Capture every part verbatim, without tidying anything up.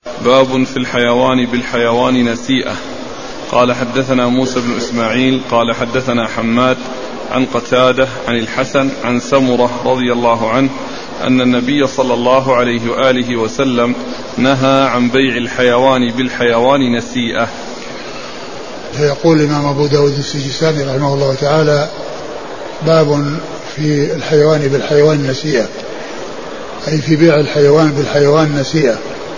باب في الحيوان بالحيوان نسيئة. قال حدثنا موسى بن إسماعيل قال حدثنا حماد عن قتادة عن الحسن عن سمرة رضي الله عنه أن النبي صلى الله عليه وآله وسلم نهى عن بيع الحيوان بالحيوان نسيئة. فيقول الإمام أبو داود السجستاني رحمه الله تعالى: باب في الحيوان بالحيوان نسيئة، أي في بيع الحيوان بالحيوان نسيئة،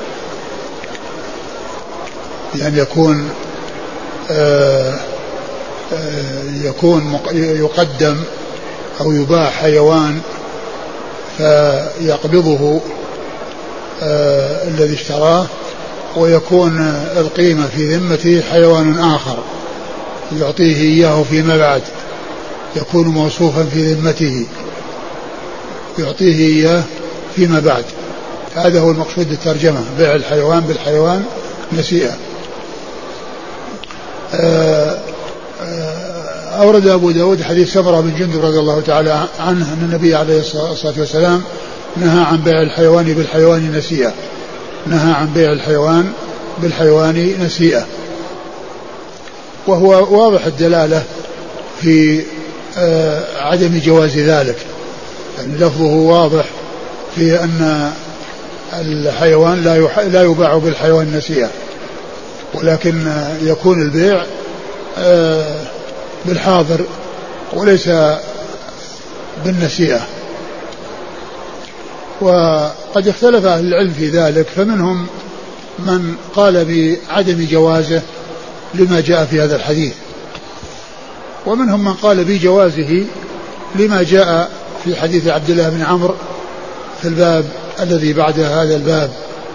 يعني يكون آآ آآ يكون يقدم أو يباع حيوان فيقبضه الذي اشتراه، ويكون القيمة في ذمته حيوان آخر يعطيه إياه فيما بعد، يكون موصوفا في ذمته يعطيه إياه فيما بعد. هذا هو المقصود بالترجمة، بيع الحيوان بالحيوان نسيئة. أورد أبو داود حديث سمرة بن جندب رضي الله تعالى عنه أن النبي عليه الصلاة والسلام نهى عن بيع الحيوان بالحيوان نسيئة، نهى عن بيع الحيوان بالحيوان نسيئة، وهو واضح الدلالة في عدم جواز ذلك، يعني لفظه واضح في أن الحيوان لا يباع بالحيوان نسيئة، ولكن يكون البيع بالحاضر وليس بالنسيئة. وقد اختلف أهل العلم في ذلك، فمنهم من قال بعدم جوازه لما جاء في هذا الحديث، ومنهم من قال بجوازه لما جاء في حديث عبد الله بن عمرو في الباب الذي بعد هذا الباب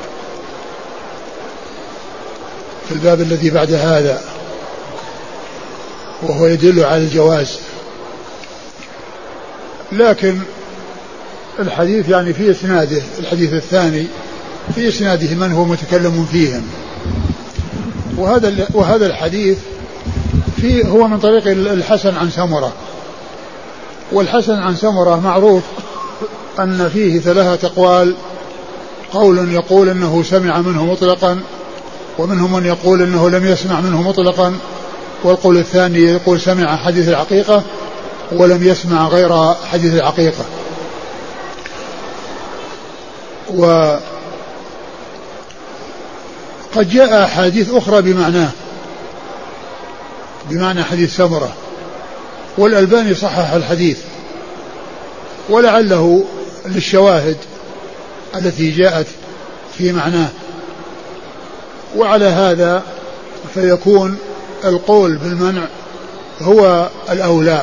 في الباب الذي بعد هذا، وهو يدل على الجواز. لكن الحديث يعني في إسناده، الحديث الثاني في إسناده من هو متكلم فيهم، وهذا وهذا الحديث في هو من طريق الحسن عن سمرة، والحسن عن سمرة معروف أن فيه ثلاثة أقوال، قول يقول أنه سمع منه مطلقا، ومنهم من يقول أنه لم يسمع منه مطلقا، والقول الثاني يقول سمع حديث العقيقة ولم يسمع غير حديث العقيقة. وقد جاء حديث أخرى بمعناه، بمعنى حديث سمرة، والألباني صحح الحديث، ولعله للشواهد التي جاءت في معناه. وعلى هذا فيكون القول بالمنع هو الأولى.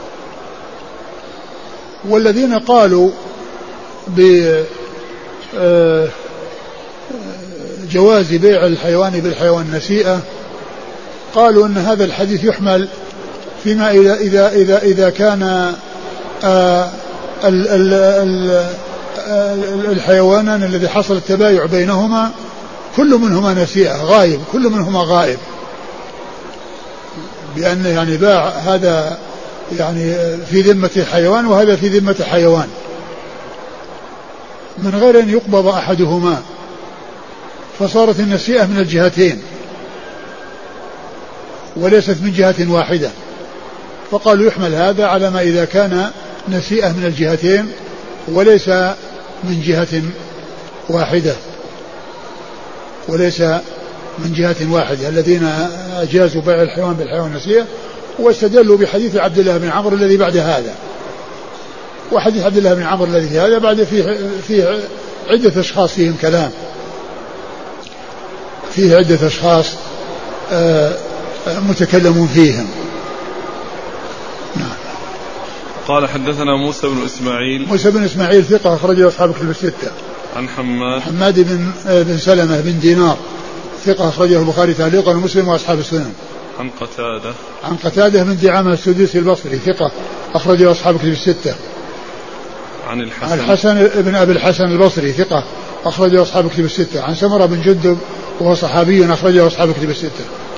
والذين قالوا بجواز بيع الحيوان بالحيوان نسيئة قالوا أن هذا الحديث يحمل فيما إذا إذا إذا إذا كان الحيوانان الذي حصل التبايع بينهما كل منهما نسيئة غائب، كل منهما غائب، بأن يعني باع هذا يعني في ذمة حيوان وهذا في ذمة حيوان من غير أن يقبض أحدهما، فصارت النسيئة من الجهتين وليست من جهة واحدة. فقالوا يحمل هذا على ما إذا كان نسيئة من الجهتين وليس من جهة واحدة وليس من جهة واحدة الذين أجازوا بيع الحيوان بالحيوان نسيئة، واستدلوا بحديث عبد الله بن عمرو الذي بعد هذا. وحديث عبد الله بن عمرو الذي في هذا بعد فيه, فيه عدة أشخاص فيهم كلام، فيه عدة أشخاص متكلمون فيهم. نعم. قال حدثنا موسى بن إسماعيل موسى بن إسماعيل ثقة أخرجه أصحاب الكتب الستة. عن حماد حماد بن بن سلمة بن دينار ثقة أخرجه البخاري تعليقا ومسلم وأصحاب السنن. عن قتادة عن قتادة من دعامة السدوسي البصري ثقة أخرجه أصحاب الكتب الستة. عن الحسن عن الحسن بن أبي الحسن البصري ثقة أخرجه أصحاب الكتب الستة. عن سمرة بن جندب وهو صحابي أخرجه أصحاب الكتب الستة.